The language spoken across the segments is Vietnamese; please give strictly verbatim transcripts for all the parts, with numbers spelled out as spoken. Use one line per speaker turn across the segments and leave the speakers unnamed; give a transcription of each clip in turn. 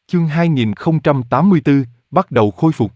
Chương hai nghìn không trăm tám mươi tư, bắt đầu khôi phục.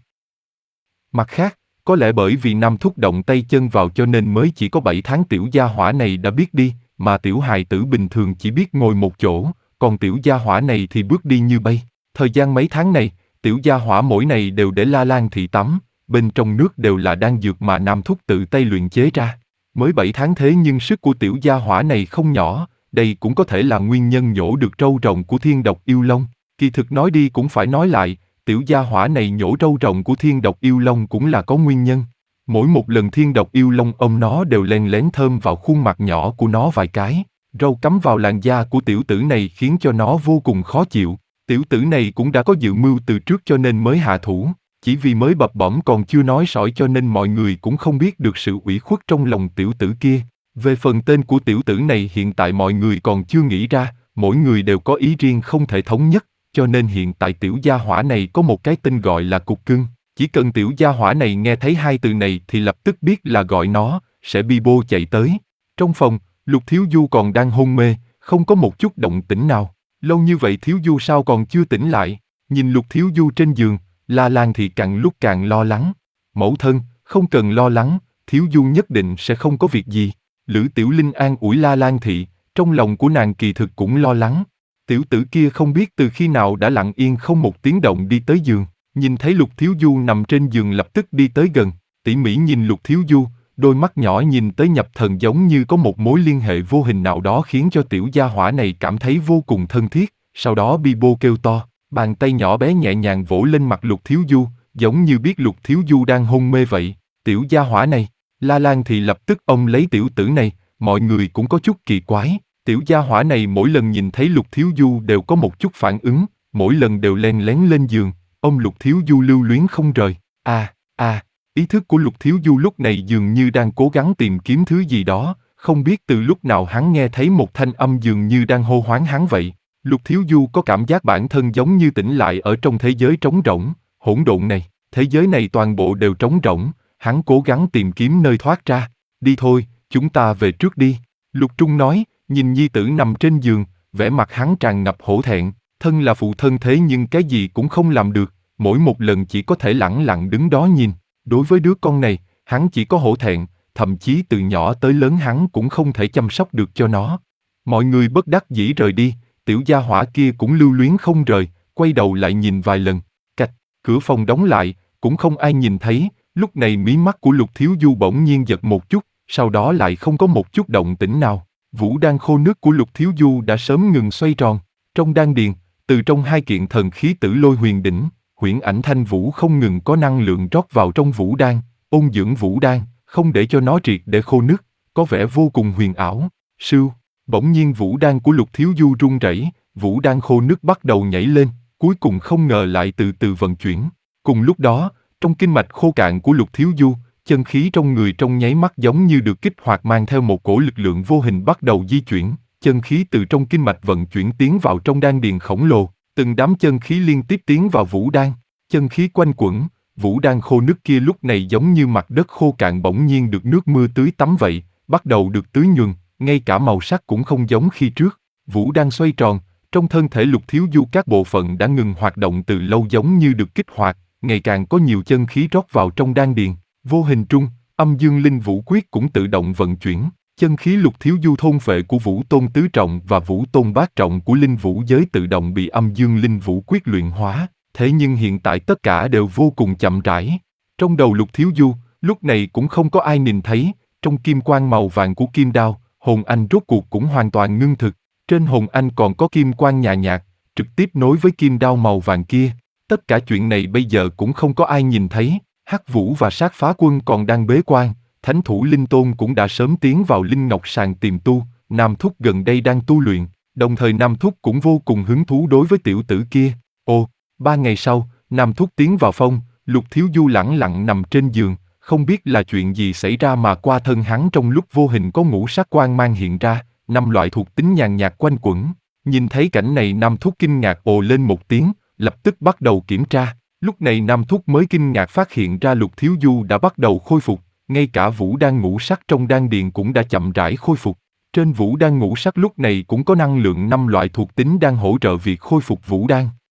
Mặt khác, có lẽ bởi vì Nam Thúc động tay chân vào cho nên mới chỉ có bảy tháng tiểu gia hỏa này đã biết đi, mà tiểu hài tử bình thường chỉ biết ngồi một chỗ, còn tiểu gia hỏa này thì bước đi như bay. Thời gian mấy tháng này, tiểu gia hỏa mỗi ngày đều để La Lan thị tắm, bên trong nước đều là đan dược mà Nam Thúc tự tay luyện chế ra. Mới bảy tháng thế nhưng sức của tiểu gia hỏa này không nhỏ, đây cũng có thể là nguyên nhân nhổ được râu rồng của thiên độc yêu long. Kỳ thực nói đi cũng phải nói lại, tiểu gia hỏa này nhổ râu rồng của thiên độc yêu long cũng là có nguyên nhân. Mỗi một lần thiên độc yêu long ôm nó đều len lén thơm vào khuôn mặt nhỏ của nó vài cái. Râu cắm vào làn da của tiểu tử này khiến cho nó vô cùng khó chịu. Tiểu tử này cũng đã có dự mưu từ trước cho nên mới hạ thủ. Chỉ vì mới bập bõm còn chưa nói sỏi cho nên mọi người cũng không biết được sự ủy khuất trong lòng tiểu tử kia. Về phần tên của tiểu tử này hiện tại mọi người còn chưa nghĩ ra, mỗi người đều có ý riêng không thể thống nhất, cho nên hiện tại tiểu gia hỏa này có một cái tên gọi là Cục Cưng. Chỉ cần tiểu gia hỏa này nghe thấy hai từ này thì lập tức biết là gọi nó, sẽ bi bô chạy tới. Trong phòng, Lục Thiếu Du còn đang hôn mê, không có một chút động tĩnh nào. Lâu như vậy Thiếu Du sao còn chưa tỉnh lại? Nhìn Lục Thiếu Du trên giường, La Lan thì càng lúc càng lo lắng. Mẫu thân, không cần lo lắng, Thiếu Du nhất định sẽ không có việc gì. Lữ Tiểu Linh an ủi La Lan thị, trong lòng của nàng kỳ thực cũng lo lắng. Tiểu tử kia không biết từ khi nào đã lặng yên không một tiếng động đi tới giường, nhìn thấy Lục Thiếu Du nằm trên giường lập tức đi tới gần, tỉ mỉ nhìn Lục Thiếu Du, đôi mắt nhỏ nhìn tới nhập thần giống như có một mối liên hệ vô hình nào đó khiến cho tiểu gia hỏa này cảm thấy vô cùng thân thiết, sau đó bi bô kêu to, bàn tay nhỏ bé nhẹ nhàng vỗ lên mặt Lục Thiếu Du, giống như biết Lục Thiếu Du đang hôn mê vậy. Tiểu gia hỏa này, La Lan thì lập tức ôm lấy tiểu tử này, mọi người cũng có chút kỳ quái. Tiểu gia hỏa này mỗi lần nhìn thấy Lục Thiếu Du đều có một chút phản ứng, mỗi lần đều len lén lên giường, ôm Lục Thiếu Du lưu luyến không rời. À, à, ý thức của Lục Thiếu Du lúc này dường như đang cố gắng tìm kiếm thứ gì đó, không biết từ lúc nào hắn nghe thấy một thanh âm dường như đang hô hoán hắn vậy. Lục Thiếu Du có cảm giác bản thân giống như tỉnh lại ở trong thế giới trống rỗng, hỗn độn này, thế giới này toàn bộ đều trống rỗng, hắn cố gắng tìm kiếm nơi thoát ra. Đi thôi, chúng ta về trước đi, Lục Trung nói. Nhìn nhi tử nằm trên giường, vẻ mặt hắn tràn ngập hổ thẹn, thân là phụ thân thế nhưng cái gì cũng không làm được, mỗi một lần chỉ có thể lẳng lặng đứng đó nhìn. Đối với đứa con này, hắn chỉ có hổ thẹn, thậm chí từ nhỏ tới lớn hắn cũng không thể chăm sóc được cho nó. Mọi người bất đắc dĩ rời đi, tiểu gia hỏa kia cũng lưu luyến không rời, quay đầu lại nhìn vài lần, cạch, cửa phòng đóng lại, cũng không ai nhìn thấy. Lúc này mí mắt của Lục Thiếu Du bỗng nhiên giật một chút, sau đó lại không có một chút động tĩnh nào. Vũ đan khô nước của Lục Thiếu Du đã sớm ngừng xoay tròn. Trong đan điền, từ trong hai kiện thần khí tử lôi huyền đỉnh, huyễn ảnh thanh vũ không ngừng có năng lượng rót vào trong vũ đan, ôn dưỡng vũ đan, không để cho nó triệt để khô nước, có vẻ vô cùng huyền ảo. Sưu, bỗng nhiên vũ đan của Lục Thiếu Du rung rẩy, vũ đan khô nước bắt đầu nhảy lên, cuối cùng không ngờ lại từ từ vận chuyển. Cùng lúc đó, trong kinh mạch khô cạn của Lục Thiếu Du, chân khí trong người trong nháy mắt giống như được kích hoạt mang theo một cổ lực lượng vô hình bắt đầu di chuyển, chân khí từ trong kinh mạch vận chuyển tiến vào trong đan điền khổng lồ, từng đám chân khí liên tiếp tiến vào vũ đan, chân khí quanh quẩn, vũ đan khô nước kia lúc này giống như mặt đất khô cạn bỗng nhiên được nước mưa tưới tắm vậy, bắt đầu được tưới nhuần, ngay cả màu sắc cũng không giống khi trước. Vũ đan xoay tròn, trong thân thể Lục Thiếu Du các bộ phận đã ngừng hoạt động từ lâu giống như được kích hoạt, ngày càng có nhiều chân khí rót vào trong đan điền. Vô hình trung, âm dương linh vũ quyết cũng tự động vận chuyển, chân khí Lục Thiếu Du thôn phệ của Vũ Tôn tứ trọng và Vũ Tôn bát trọng của linh vũ giới tự động bị âm dương linh vũ quyết luyện hóa, thế nhưng hiện tại tất cả đều vô cùng chậm rãi. Trong đầu Lục Thiếu Du, lúc này cũng không có ai nhìn thấy, trong kim quang màu vàng của kim đao, hồn anh rốt cuộc cũng hoàn toàn ngưng thực, trên hồn anh còn có kim quang nhàn nhạt, trực tiếp nối với kim đao màu vàng kia. Tất cả chuyện này bây giờ cũng không có ai nhìn thấy. Hắc Vũ và Sát Phá Quân còn đang bế quan, Thánh Thủ Linh Tôn cũng đã sớm tiến vào Linh Ngọc Sàng tìm tu, Nam Thúc gần đây đang tu luyện, đồng thời Nam Thúc cũng vô cùng hứng thú đối với tiểu tử kia. Ồ, ba ngày sau, Nam Thúc tiến vào phòng, Lục Thiếu Du lẳng lặng nằm trên giường, không biết là chuyện gì xảy ra mà qua thân hắn trong lúc vô hình có ngũ sắc quang mang hiện ra, năm loại thuộc tính nhàn nhạt quanh quẩn. Nhìn thấy cảnh này Nam Thúc kinh ngạc ồ lên một tiếng, lập tức bắt đầu kiểm tra. Lúc này Nam Thúc mới kinh ngạc phát hiện ra Lục Thiếu Du đã bắt đầu khôi phục, ngay cả vũ đan ngũ sắc trong đan điền cũng đã chậm rãi khôi phục. Trên vũ đan ngũ sắc lúc này cũng có năng lượng năm loại thuộc tính đang hỗ trợ việc khôi phục vũ đan.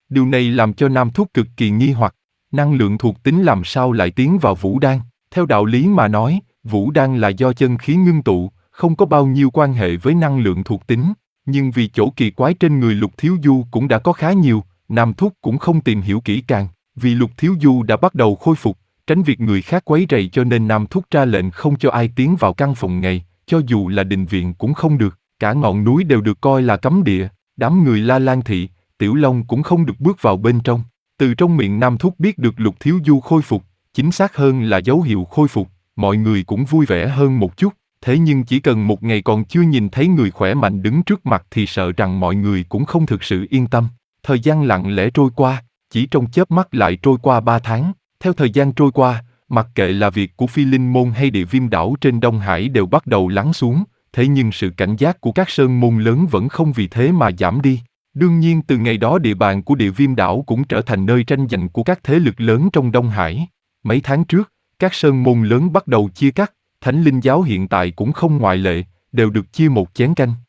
Điều này làm cho Nam Thúc cực kỳ nghi hoặc, năng lượng thuộc tính làm sao lại tiến vào vũ đan? Theo đạo lý mà nói, vũ đan là do chân khí ngưng tụ, không có bao nhiêu quan hệ với năng lượng thuộc tính, nhưng vì chỗ kỳ quái trên người Lục Thiếu Du cũng đã có khá nhiều, Nam Thúc cũng không tìm hiểu kỹ càng, vì Lục Thiếu Du đã bắt đầu khôi phục, tránh việc người khác quấy rầy cho nên Nam Thúc ra lệnh không cho ai tiến vào căn phòng này, cho dù là đình viện cũng không được, cả ngọn núi đều được coi là cấm địa, đám người La Lan Thị, Tiểu Long cũng không được bước vào bên trong. Từ trong miệng Nam Thúc biết được Lục Thiếu Du khôi phục, chính xác hơn là dấu hiệu khôi phục, mọi người cũng vui vẻ hơn một chút, thế nhưng chỉ cần một ngày còn chưa nhìn thấy người khỏe mạnh đứng trước mặt thì sợ rằng mọi người cũng không thực sự yên tâm. Thời gian lặng lẽ trôi qua, chỉ trong chớp mắt lại trôi qua ba tháng, theo thời gian trôi qua, mặc kệ là việc của Phi Linh Môn hay địa viêm đảo trên Đông Hải đều bắt đầu lắng xuống, thế nhưng sự cảnh giác của các sơn môn lớn vẫn không vì thế mà giảm đi. Đương nhiên từ ngày đó địa bàn của địa viêm đảo cũng trở thành nơi tranh giành của các thế lực lớn trong Đông Hải. Mấy tháng trước, các sơn môn lớn bắt đầu chia cắt, Thánh Linh giáo hiện tại cũng không ngoại lệ, đều được chia một chén canh.